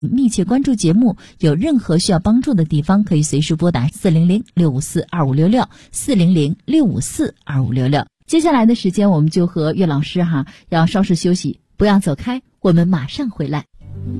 密切关注节目，有任何需要帮助的地方，可以随时拨打400-654-2566，400-654-2566。接下来的时间，我们就和岳老师要稍事休息，不要走开，我们马上回来。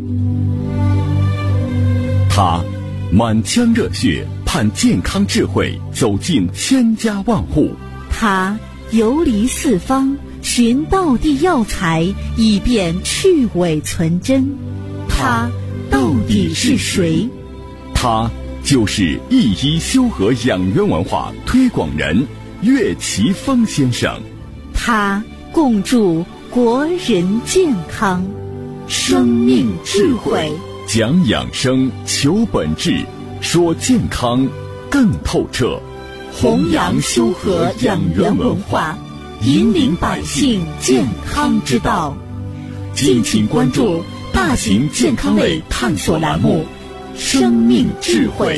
他满腔热血，盼健康智慧走进千家万户。 他游离四方，寻道地药材，以便去伪存真。他到底是谁？ 他就是一医修和养元文化推广人岳奇峰先生。 他共筑国人健康，生命智慧， 讲养生，求本质，说健康更透彻， 弘扬修和养元文化，引领百姓健康之道。敬请关注大型健康类探索栏目《生命智慧》。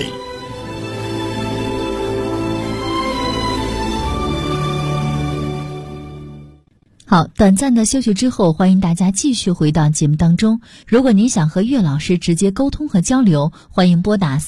好，短暂的休息之后，欢迎大家继续回到节目当中。如果您想和岳老师直接沟通和交流，欢迎拨打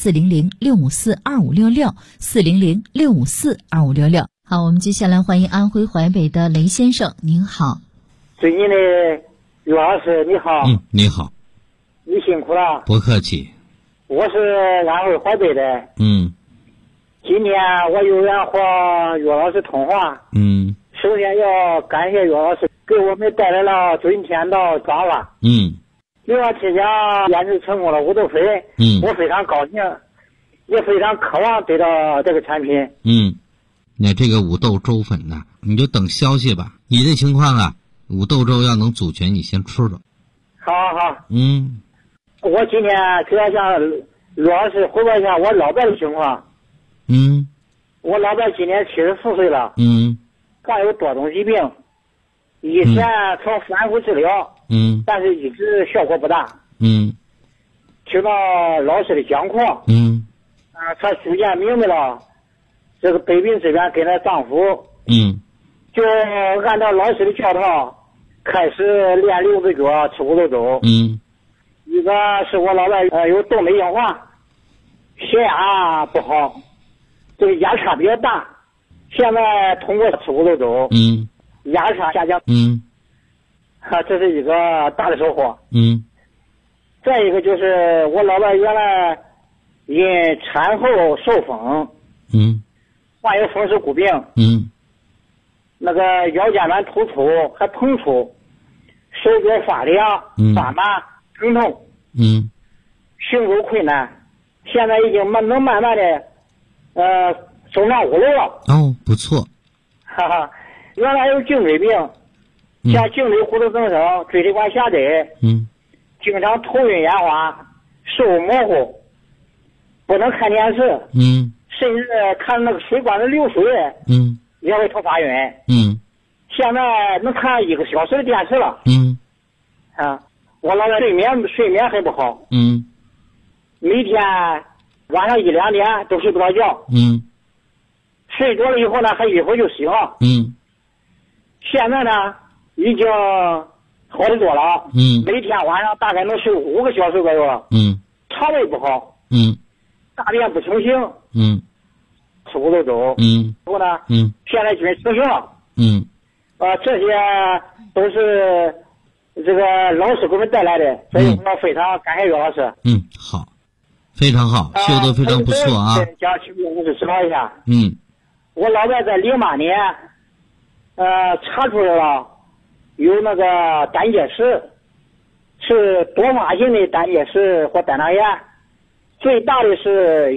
400-654-2566，400-654-2566。好，我们接下来欢迎安徽淮北的雷先生，您好。 最近的岳老师你好。 你好。 你辛苦了。 不客气。 我是安徽淮北的。今天我有缘和岳老师通话。首先要感谢岳老师给我们带来了春天的抓娃。刘老师家研制成功了五豆肥。我非常高兴，也非常渴望得到这个产品。 那这个五豆粥粉呢，你就等消息吧。你这情况啊，五豆粥要能组全，你先吃了。 好。我今天主要向岳老师汇报一下我老伴的情况。我老伴今年74岁了。患有多种疾病，以前曾反复治疗。但是一直效果不大。听到老师的讲课。她逐渐明白了这个百病之源跟她丈夫。就按照老师的教导开始练六字脚，吃五豆粥。一个是我老伴有动脉硬化，血压不好，这个压差比较大，现在通过吃五豆粥，压差下降。这是一个大的收获。再一个就是我老伴原来因产后受风，患有风湿骨病。那个腰间盘突出还膨出，手脚发凉、发麻、疼痛，行走困难，现在已经慢慢的走上5路了。 不错。 原来有颈椎病，像颈椎骨头增生、椎体管狭窄，经常头晕眼花、视物模糊，不能看电视，甚至看那个水管的流水，也会头发晕。现在能看1个小时的电视了。我老伴睡眠还不好。每天晚上1、2点都睡不着觉。睡着了以后呢，还一会儿就醒了。现在呢，已经好得多了。每天晚上大概能睡5个小时左右了。肠胃不好。大便不成形。吃五豆粥。然后呢，现在均成型了。这些都是这个老师给我们带来的，所以我们非常感谢岳老师。 好，非常好，修得非常不错啊。 讲请岳老师指导一下。我老伴在08年，查出来了有那个胆结石，是多发性的胆结石或胆囊炎，最大的是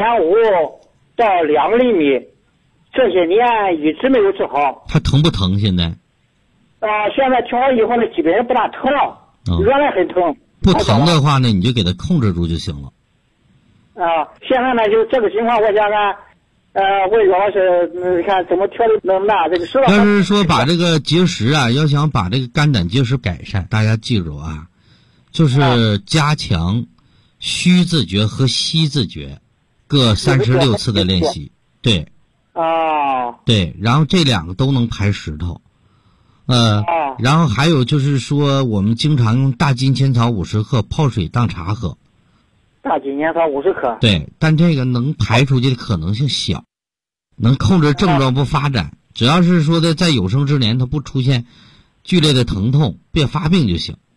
1.5到2厘米，这些年一直没有治好。 他疼不疼现在？ 现在调好以后呢，基本上不大疼了。原来很疼。 不疼的话呢，你就给他控制住就行了。 现在呢，就这个情况，我想看，魏老师，看怎么调的那么大这个是吧？ 要是说把这个结石啊，要想把这个肝胆结石改善，大家记住啊，就是加强虚字诀和吸字诀各36次的练习。对。对，然后这2个都能排石头。 然后还有就是说，我们经常用大金钱草50克泡水当茶喝。 大金钱草50克。 对，但这个能排出去的可能性小，能控制症状不发展。只要是说的在有生之年它不出现剧烈的疼痛，别发病就行。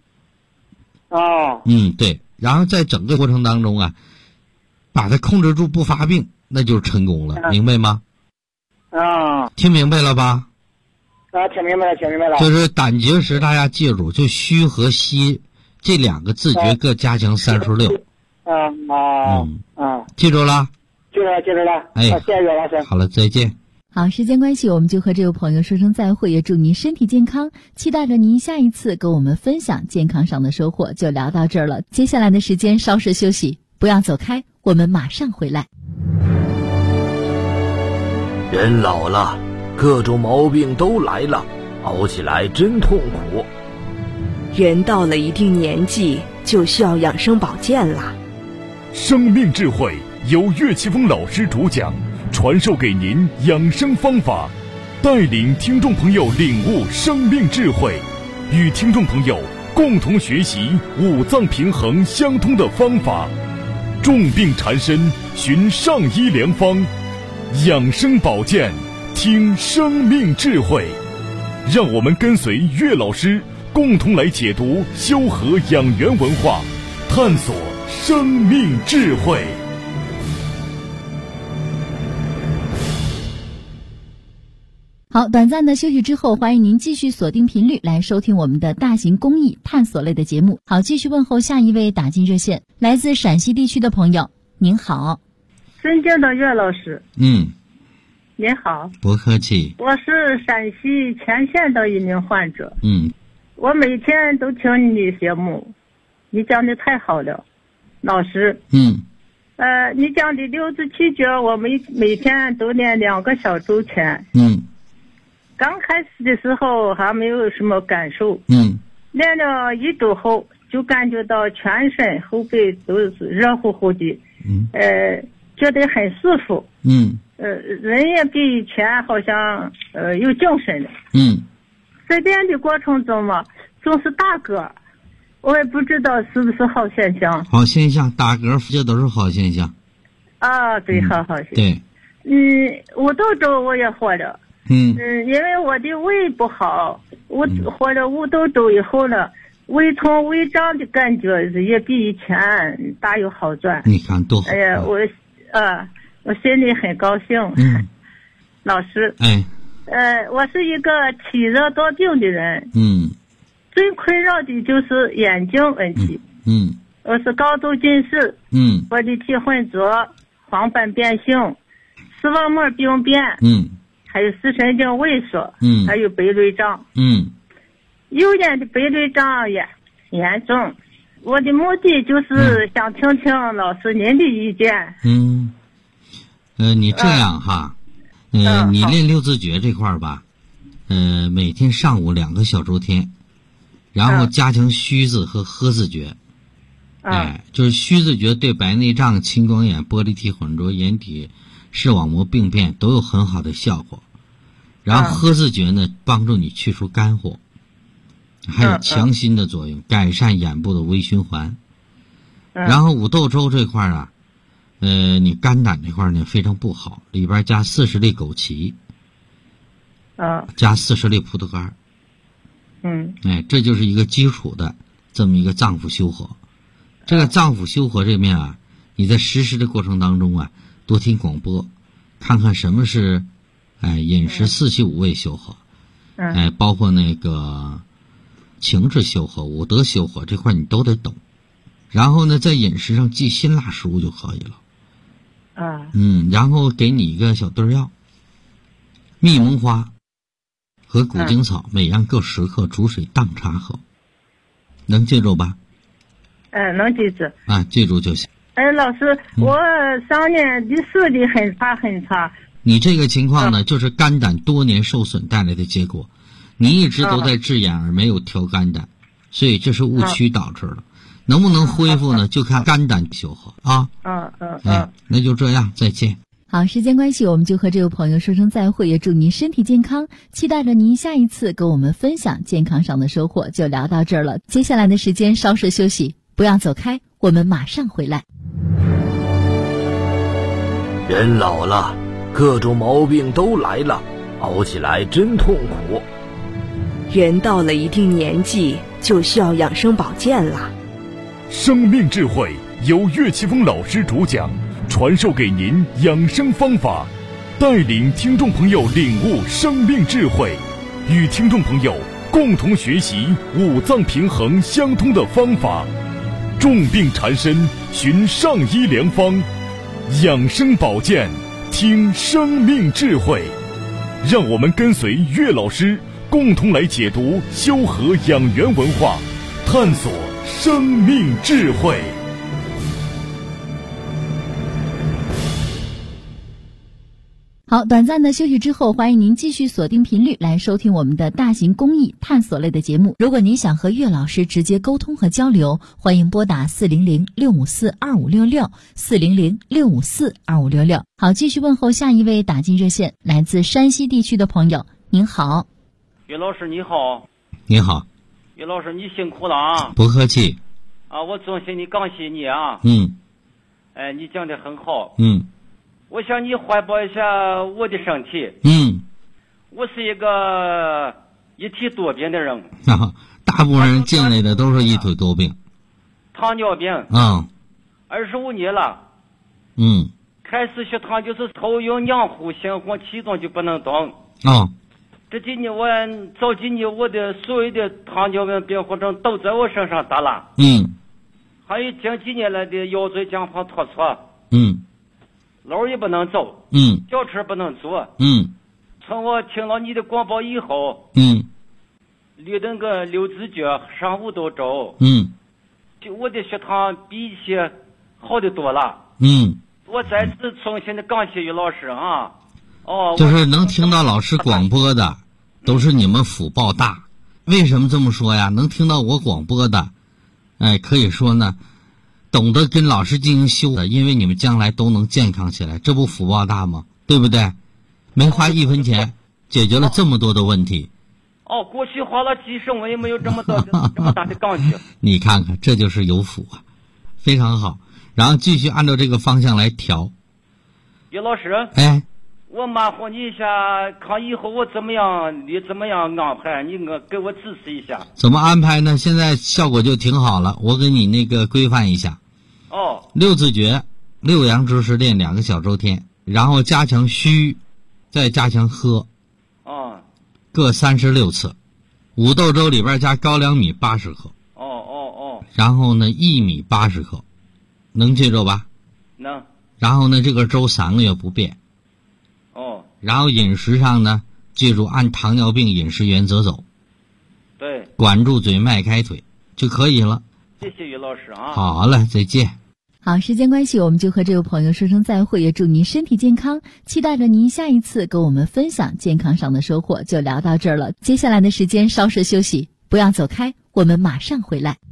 对。然后在整个过程当中啊，把它控制住不发病，那就是成功了，明白吗？听明白了吧？ 听明白了。 就是胆结石，大家记住，就虚和稀这2个自觉各加强36。记住了？ 记住了。 哎， 谢谢岳老师。 好了，再见。 好，时间关系，我们就和这位朋友说声再会，也祝您身体健康，期待着您下一次跟我们分享健康上的收获。就聊到这儿了，接下来的时间稍事休息，不要走开，我们马上回来。 人老了，各种毛病都来了，熬起来真痛苦。 人到了一定年纪，就需要养生保健了。 生命智慧由岳奇峰老师主讲，传授给您养生方法，带领听众朋友领悟生命智慧，与听众朋友共同学习五脏平衡相通的方法。重病缠身，寻上医良方，养生保健，听生命智慧。让我们跟随岳老师，共同来解读修和养元文化，探索生命智慧。 好，短暂的休息之后，欢迎您继续锁定频率来收听我们的大型公益探索类的节目。好，继续问候下一位打进热线，来自陕西地区的朋友，您好。 尊敬的岳老师。您好。 不客气。 我是陕西乾县的一名患者。我每天都听你的节目，你讲的太好了，老师。你讲的六字七诀，我每天都练2个小周天。刚开始的时候还没有什么感受。练了1周后，就感觉到全身后背都是热乎乎的。觉得很舒服。人也比以前好像有精神了。在练的过程中嘛，总是打嗝，我也不知道是不是好现象。 好现象，打嗝这都是好现象。 对，好现象。 对。 5周周我也活了。因为我的胃不好，我活了5周周以后呢，胃痛胃胀的感觉也比以前大有好转。 你看多好。 哎呀，我心里很高兴。老师。我是一个体热多病的人。最困扰的就是眼睛问题。我是高度近视。玻璃体混浊，黄斑变性，视网膜病变。还有视神经萎缩。还有白内障。右眼的白内障也严重。我的目的就是想听听老师您的意见。 你这样哈，你练6字诀这块吧，每天上午2个小周天，然后加强虚字和喝字诀。就是虚字诀对白内障、青光眼、玻璃体混浊、眼底视网膜病变都有很好的效果。然后喝字诀呢，帮助你去除肝火，还有强心的作用，改善眼部的微循环。然后五豆粥这块啊，你肝胆这块呢非常不好，里边加40粒枸杞，加40粒葡萄干。这就是一个基础的这么一个脏腑修和。这个脏腑修和这面啊，你在实施的过程当中啊，多听广播，看看什么是饮食4气5味修和，包括那个情志修和、五德修和这块你都得懂。然后呢，在饮食上忌辛辣食物就可以了。然后给你一个小对药，蜜蒙花和古精草，每样各10克，煮水当茶喝。能记住吧？ 能记住。 记住就行。 老师，我上年的视力很差。 你这个情况呢，就是肝胆多年受损带来的结果。你一直都在治眼而没有调肝胆，所以这是误区导致了。能不能恢复呢？就看肝胆修和啊。那就这样，再见。 好，时间关系，我们就和这位朋友说声再会，也祝您身体健康，期待着您下一次跟我们分享健康上的收获。就聊到这儿了，接下来的时间稍事休息，不要走开，我们马上回来。 人老了，各种毛病都来了，熬起来真痛苦。 人到了一定年纪，就需要养生保健了。 生命智慧由岳奇峰老师主讲，传授给您养生方法，带领听众朋友领悟生命智慧，与听众朋友共同学习五脏平衡相通的方法。重病缠身，寻上医良方，养生保健，听生命智慧。让我们跟随岳老师，共同来解读修和养元文化，探索生命智慧。 好，短暂的休息之后，欢迎您继续锁定频率来收听我们的大型公益探索类的节目。如果您想和岳老师直接沟通和交流，欢迎拨打400-654-2566，400-654-2566。好，继续问候下一位打进热线，来自山西地区的朋友，您好。 岳老师你好。 你好。 岳老师你辛苦了啊。 不客气。 啊，我衷心的感谢你啊。你讲得很好。我向你汇报一下我的身体。我是一个一体多病的人。 大部分人进来的都是一体多病。 糖尿病。25年了。开始血糖就是头晕黏糊，心慌气重就不能动。这几年早几年我的所有的糖尿病并发症都在我身上打了。还有近几年来的腰椎间盘突出。路也不能走，轿车不能坐，从我听了你的广播以后，六字脚上5都走，就我的血糖比以前好的多了，我再次衷心的感谢于老师啊， 就是能听到老师广播的，都是你们福报大。为什么这么说呀？能听到我广播的，可以说呢。懂得跟老师进行修的，因为你们将来都能健康起来，这不福报大吗？对不对？没花1分钱，解决了这么多的问题。 过去花了几十万也没有这么大的感觉。 你看看，这就是有福啊，非常好。然后继续按照这个方向来调。 岳老师，我麻烦你一下，看以后我怎么样，你怎么样安排？你给我指示一下。 怎么安排呢？现在效果就挺好了，我给你那个规范一下。6字诀，6阳之时练2个小周天，然后加强虚，再加强喝。各36次。五豆粥里边加高粱米80克。然后呢，薏米80克，能记住吧？ 能。 然后呢，这个粥3个月不变。然后饮食上呢，记住按糖尿病饮食原则走。 对。 管住嘴，迈开腿就可以了。 谢谢于老师啊。 好了，再见。 好，时间关系，我们就和这位朋友说声再会，也祝您身体健康，期待着您下一次跟我们分享健康上的收获。就聊到这儿了，接下来的时间稍事休息，不要走开，我们马上回来。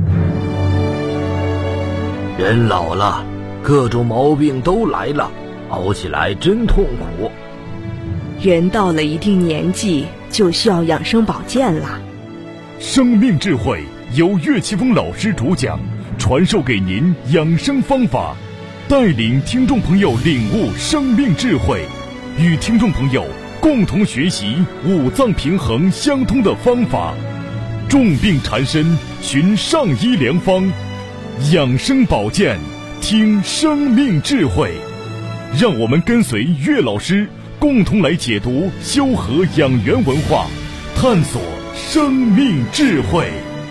人老了，各种毛病都来了，熬起来真痛苦。 人到了一定年纪，就需要养生保健了。 生命智慧由岳奇峰老师主讲，传授给您养生方法，带领听众朋友领悟生命智慧，与听众朋友共同学习五脏平衡相通的方法。重病缠身，寻上医良方，养生保健，听生命智慧。让我们跟随岳老师，共同来解读修和养元文化，探索生命智慧。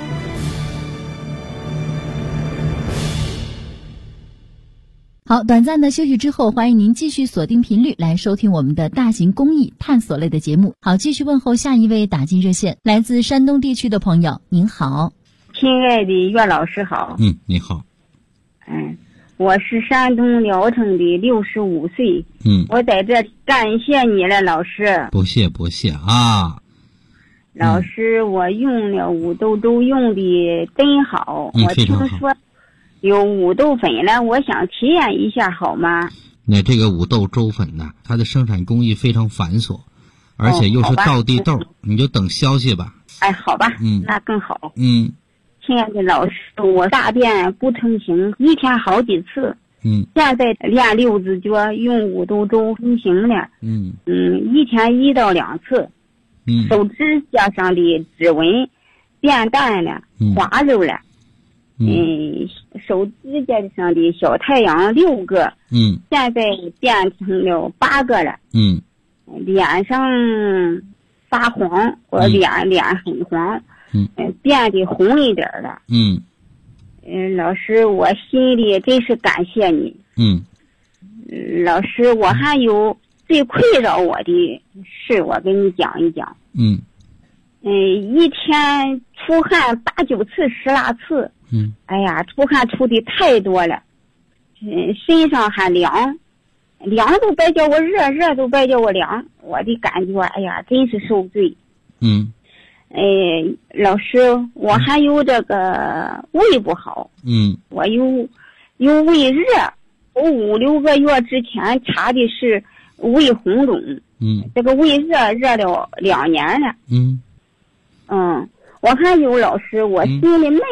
好，短暂的休息之后，欢迎您继续锁定频率来收听我们的大型公益探索类的节目。好，继续问候下一位打进热线，来自山东地区的朋友，您好。 亲爱的岳老师好。 你好。 我是山东聊城的65岁。我在这感谢你了，老师。 不谢不谢啊。 老师，我用了五豆粥用的真好。我听说有五豆粉了，我想体验一下好吗？ 那这个五豆粥粉呢，它的生产工艺非常繁琐，而且又是道地豆，你就等消息吧。 哎，好吧，那更好。亲爱的老师，我大便不成形，一天好几次。现在练六字诀，用五豆粥成形了。一天1到2次。手指甲上的指纹变淡了，滑溜了。手指甲上的小太阳6个，现在变成了8个了。脸上发黄，我脸很黄，变得红一点了。老师，我心里真是感谢你。老师，我还有最困扰我的事，我跟你讲一讲。一天出汗8、9次、10来次。哎呀，出汗出的太多了。身上还凉都别叫我热，热都别叫我凉。我的感觉，哎呀，真是受罪。老师，我还有这个胃不好。我有胃热，我5、6个月之前查的是胃红肿。这个胃热了2年了。我还有老师，我心里闷，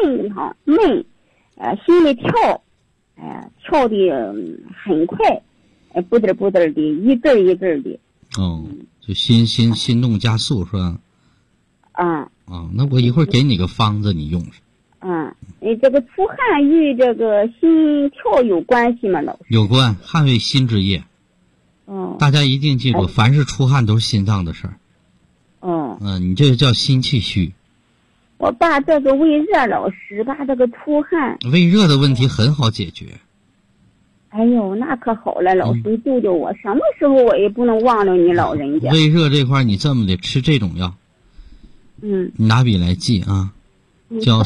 心里跳，跳的很快，不得的，一阵一阵的。 就心动加速是吧？那我一会儿给你个方子，你用上。 这个出汗与这个心跳有关系吗，老师？ 有关，汗为心之液。大家一定记住，凡是出汗都是心脏的事儿。你这叫心气虚。 我把这个胃热，老师把这个出汗。 胃热的问题很好解决。 哎呦，那可好了，老师救救我！什么时候我也不能忘了你老人家。 胃热这块你这么的吃这种药。你拿笔来记啊，叫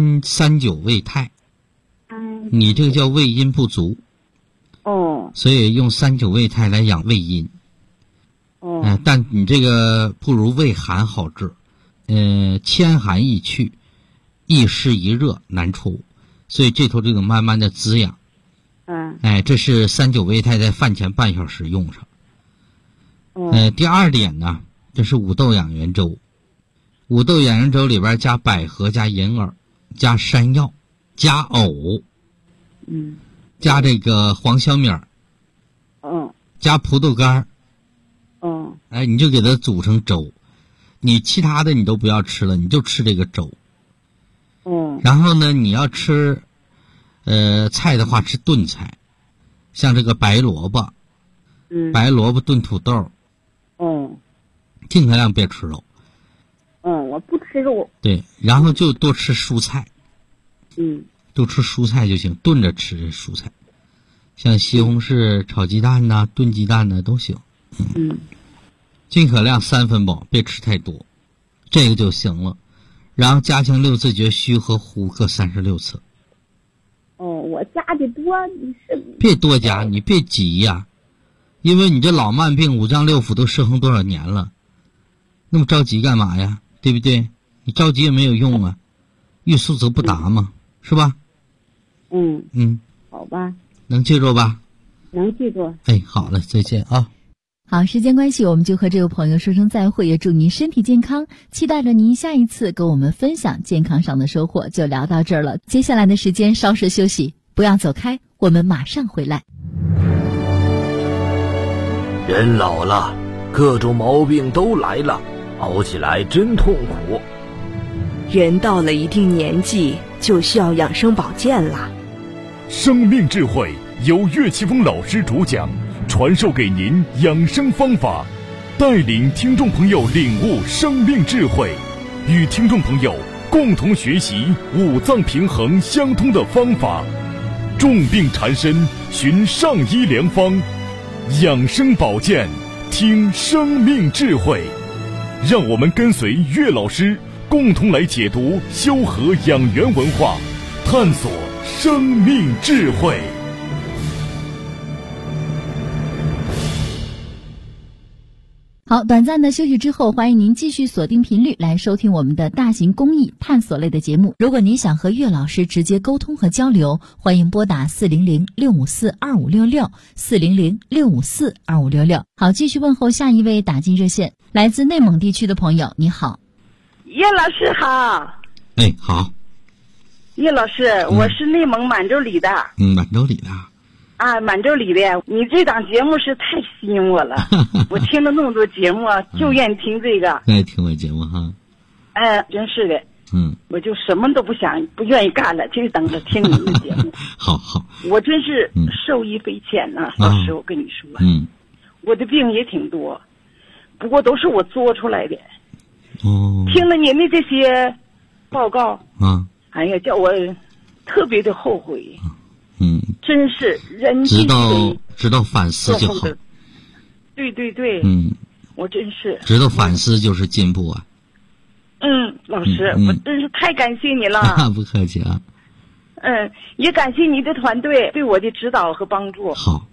3-9胃泰。你这个叫胃阴不足。所以用3-9胃泰来养胃阴。但你这个不如胃寒好治。千寒易去，一湿一热难除，所以这头就得慢慢的滋养。这是3-9胃泰在饭前半小时用上。第2点呢，这是五豆养元粥。五豆养元粥里边加百合，加银耳，加山药，加藕，加这个黄小米儿，加葡萄干你就给它煮成粥。你其他的你都不要吃了，你就吃这个粥。然后呢，你要吃菜的话，吃炖菜，像这个白萝卜，白萝卜炖土豆。尽可量别吃肉。 我不吃肉。 对，然后就多吃蔬菜。多吃蔬菜就行，炖着吃蔬菜，像西红柿炒鸡蛋呐、炖鸡蛋呐都行。尽可量3分饱，别吃太多，这个就行了。然后加强6字诀，虚和呼各36次。 我加的多，你是别多加，你别急呀，因为你这老慢病5脏6腑都失衡多少年了，那么着急干嘛呀？对不对？你着急也没有用啊，欲速则不达嘛，是吧？ 好吧。 能记住吧？ 能记住。 好了，再见啊。 好，时间关系，我们就和这位朋友说声再会，也祝您身体健康，期待着您下一次跟我们分享健康上的收获。就聊到这儿了，接下来的时间稍事休息，不要走开，我们马上回来。 人老了，各种毛病都来了，熬起来真痛苦。 人到了一定年纪，就需要养生保健了。 生命智慧由岳奇峰老师主讲，传授给您养生方法，带领听众朋友领悟生命智慧，与听众朋友共同学习五脏平衡相通的方法。重病缠身，寻上医良方，养生保健，听生命智慧。让我们跟随岳老师，共同来解读修和养元文化，探索生命智慧。 好， 好，短暂的休息之后，欢迎您继续锁定频率来收听我们的大型公益探索类的节目。如果您想和岳老师直接沟通和交流，欢迎拨打400-654-2566，400-654-2566。好，继续问候下一位打进热线，来自内蒙地区的朋友，你好。 岳老师好。 哎，好。 岳老师，我是内蒙满洲里的。 满洲里的。 啊，满洲里的，你这档节目是太吸引我了。我听了那么多节目啊，就愿意听这个。 爱听我节目哈。 真是的。我就什么都不愿意干了，就等着听你的节目。 好好。 我真是受益匪浅呐，老师，我跟你说。我的病也挺多，不过都是我作出来的。听了您的这些报告，哎呀，叫我特别的后悔。真是人知道反思就好。 对，我真是知道反思就是进步啊。 老师，我真是太感谢你了。 不客气啊。 也感谢你的团队对我的指导和帮助。 好。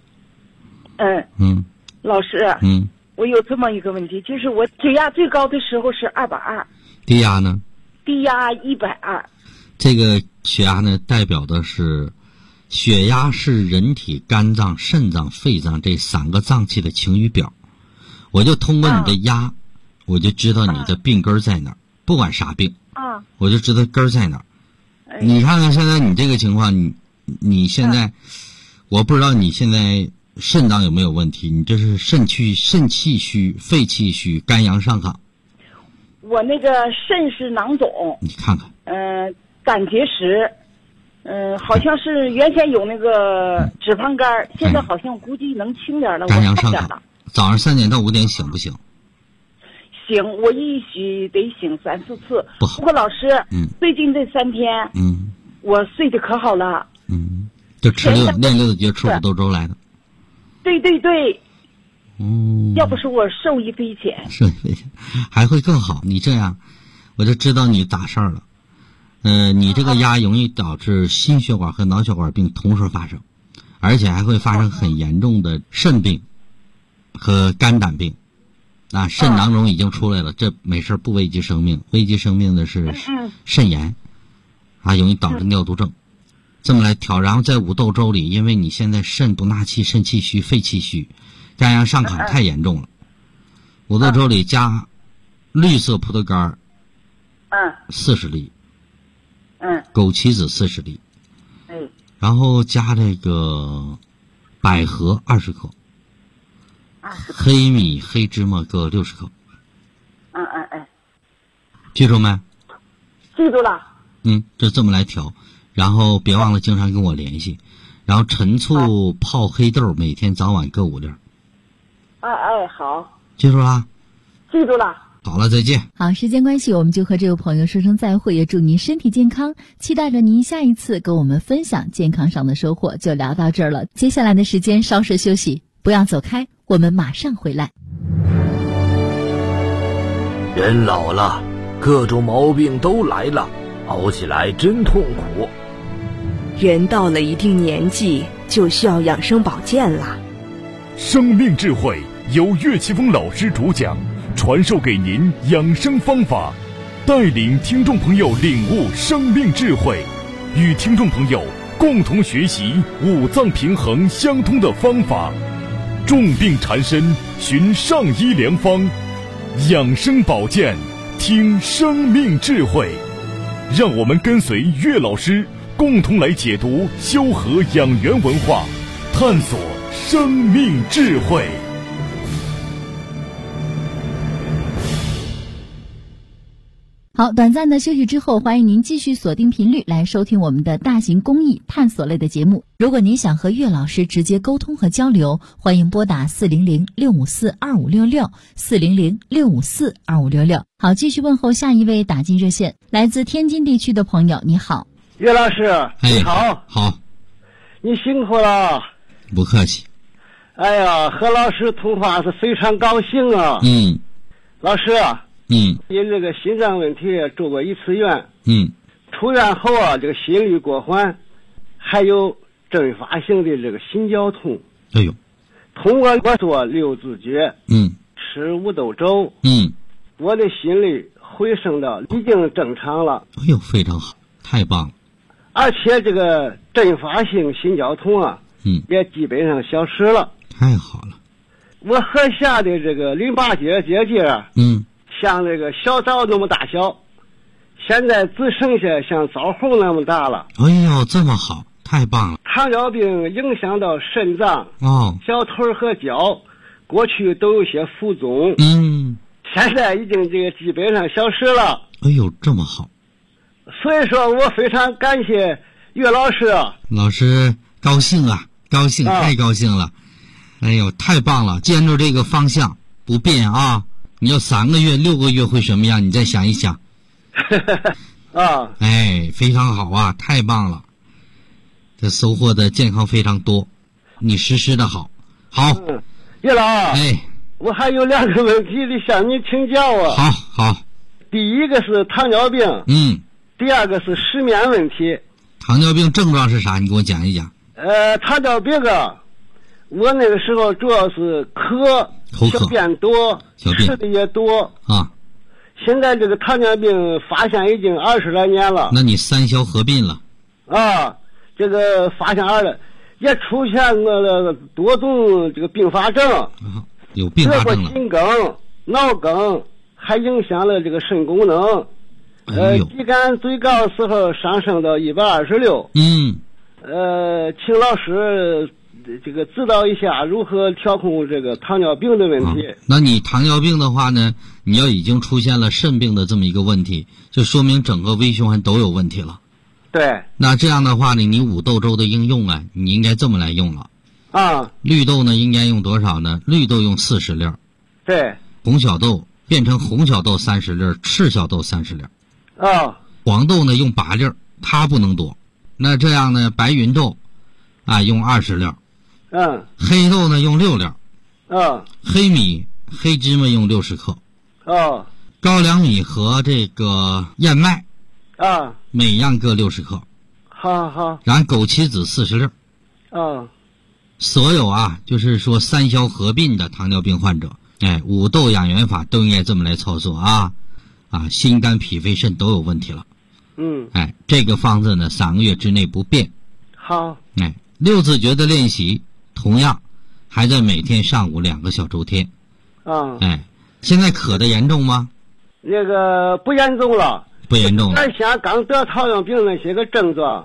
老师，我有这么一个问题，就是我血压最高的时候是220， 低压呢？ 低压120。 这个血压呢，代表的是血压是人体肝脏、肾脏、肺脏这3个脏器的晴雨表。我就通过你的压，我就知道你的病根在哪儿，不管啥病，我就知道根在哪儿。你看看现在你这个情况，你现在，我不知道你现在肾脏有没有问题？你这是肾气虚、肺气虚、肝阳上亢。 我那个肾是囊肿， 你看看。 胆结石，好像是原先有那个脂肪肝，现在好像估计能轻点了。 肝阳上亢。早上3点到5点醒不醒？ 醒，我一宿得醒3-4次。 不好。 不过老师，最近这3天，我睡得可好了。 就练6字诀，吃5豆粥来的。 对。要不是我受益匪浅， 还会更好。你这样，我就知道你咋事儿了。你这个压容易导致心血管和脑血管病同时发生，而且还会发生很严重的肾病和肝胆病。肾囊肿已经出来了，这没事，不危及生命。危及生命的是肾炎，容易导致尿毒症。这么来调，然后在5豆粥里，因为你现在肾不纳气、肾气虚、肺气虚、肝阳上亢太严重了，5豆粥里加绿色葡萄干40粒。枸杞子40粒，然后加这个百合20克，黑米、黑芝麻各60克。记住没？ 记住了。 就这么来调，然后别忘了经常跟我联系，然后陈醋泡黑豆，每天早晚各5粒。 好。 记住了？ 记住了。 好了，再见。 好，时间关系，我们就和这位朋友说声再会，也祝您身体健康，期待着您下一次跟我们分享健康上的收获。就聊到这儿了，接下来的时间稍事休息，不要走开，我们马上回来。 人老了，各种毛病都来了，熬起来真痛苦。 人到了一定年纪，就需要养生保健了。 生命智慧由岳奇峰老师主讲，传授给您养生方法，带领听众朋友领悟生命智慧，与听众朋友共同学习五脏平衡相通的方法。重病缠身，寻上医良方，养生保健，听生命智慧。让我们跟随岳老师，共同来解读修和养元文化，探索生命智慧。 好，短暂的休息之后，欢迎您继续锁定频率来收听我们的大型公益探索类的节目。如果您想和岳老师直接沟通和交流，欢迎拨打400-654-2566，400-654-2566。好，继续问候下一位打进热线，来自天津地区的朋友，你好。 岳老师，你好。 好。 你辛苦了。 不客气。 哎呀，和老师通话是非常高兴啊。老师啊。因这个心脏问题住过1次院。出院后啊，这个心律过缓，还有阵发性的这个心绞痛。 哎呦！ 通过我做6字诀， 吃五斗粥，我的心率回升到已经正常了。 哎呦，非常好，太棒了！ 而且这个阵发性心绞痛啊，也基本上消失了。 太好了！ 我颌下的这个淋巴结啊，像这个小枣那么大小，现在只剩下像枣核那么大了。 哎呦，这么好，太棒了！ 糖尿病影响到肾脏、小腿和脚，过去都有些浮肿，现在已经这个基本上消失了。 哎呦，这么好！ 所以说我非常感谢岳老师啊。 老师高兴啊，高兴，太高兴了！哎呦，太棒了！坚持这个方向不变啊！你要3个月、6个月会什么样？你再想一想。哎，非常好啊，太棒了！这收获的健康非常多，你实施的好。好， 岳老，我还有2个问题得向你请教啊。 好。 第一个是糖尿病，第2个是失眠问题。 糖尿病症状是啥？你给我讲一讲。 糖尿病啊，我那个时候主要是咳，小便多，吃的也多啊。现在这个糖尿病发现已经20来年了。 那你3消合并了啊？这个发现了，也出现过了多种这个并发症， 有并发症了， 心梗、脑梗，还影响了这个肾功能。体感最高时候上升到126。请老师这个指导一下如何调控这个糖尿病的问题。 那你糖尿病的话呢，你要已经出现了肾病的这么一个问题，就说明整个微循环都有问题了。 对。 那这样的话呢，你五豆粥的应用啊，你应该这么来用了。绿豆呢应该用多少呢？绿豆用40粒。 对。 红小豆变成红小豆30粒，赤小豆30粒。黄豆呢用8粒，它不能多。那这样呢，白芸豆用20粒。黑豆呢用6粒。黑米、黑芝麻用60克。高粱米和这个燕麦每样各60克。 好。 然后枸杞子40粒。所有就是说3消合并的糖尿病患者，五豆养元法都应该这么来操作心肝脾肺肾都有问题了。这个方子呢3个月之内不变。 好。 六字诀的练习同样还在每天上午2个小周天。现在渴的严重吗？ 那个不严重了。 不严重了。 像刚得糖尿病那些个症状，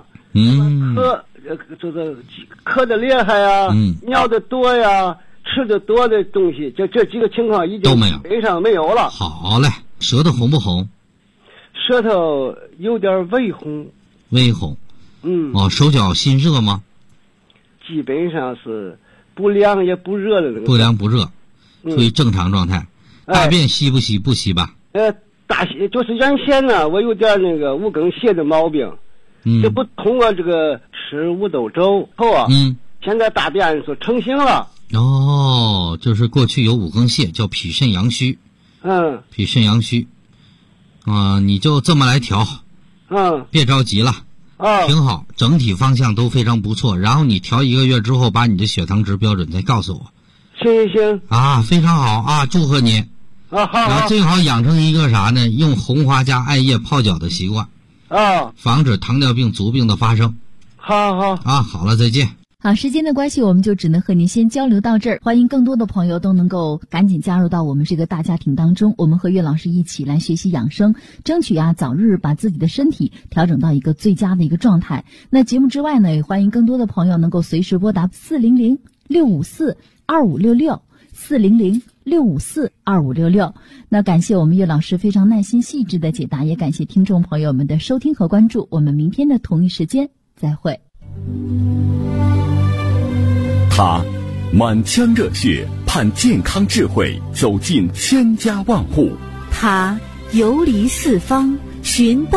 就是咳的厉害呀，尿的多呀，吃的多的东西，这几个情况已经都没有， 基本上没有了。 好嘞。舌头红不红？ 舌头有点微红。 微红。手脚心热吗？ 基本上是不凉也不热的那个。 不凉不热，属于正常状态。大便稀不稀？不稀吧？ 大稀就是原先呢，我有点那个无梗泻的毛病。这不通过这个吃五豆粥后现在大便就成型了。 就是过去有五更泻，叫脾肾阳虚。脾肾阳虚。你就这么来调。别着急了。挺好，整体方向都非常不错。然后你调1个月之后，把你的血糖值标准再告诉我。 行。 非常好祝贺你。 好。 然后最好养成一个啥呢？用红花加艾叶泡脚的习惯。防止糖尿病足病的发生。 好。 好了，再见。 好，时间的关系，我们就只能和您先交流到这儿。欢迎更多的朋友都能够赶紧加入到我们这个大家庭当中，我们和岳老师一起来学习养生，争取早日把自己的身体调整到一个最佳的一个状态。那节目之外呢，也欢迎更多的朋友能够随时拨打400-654-2566，400-654-2566。那感谢我们岳老师非常耐心细致的解答，也感谢听众朋友们的收听和关注。我们明天的同一时间再会。 他满腔热血盼健康智慧走进千家万户， 他游离四方寻到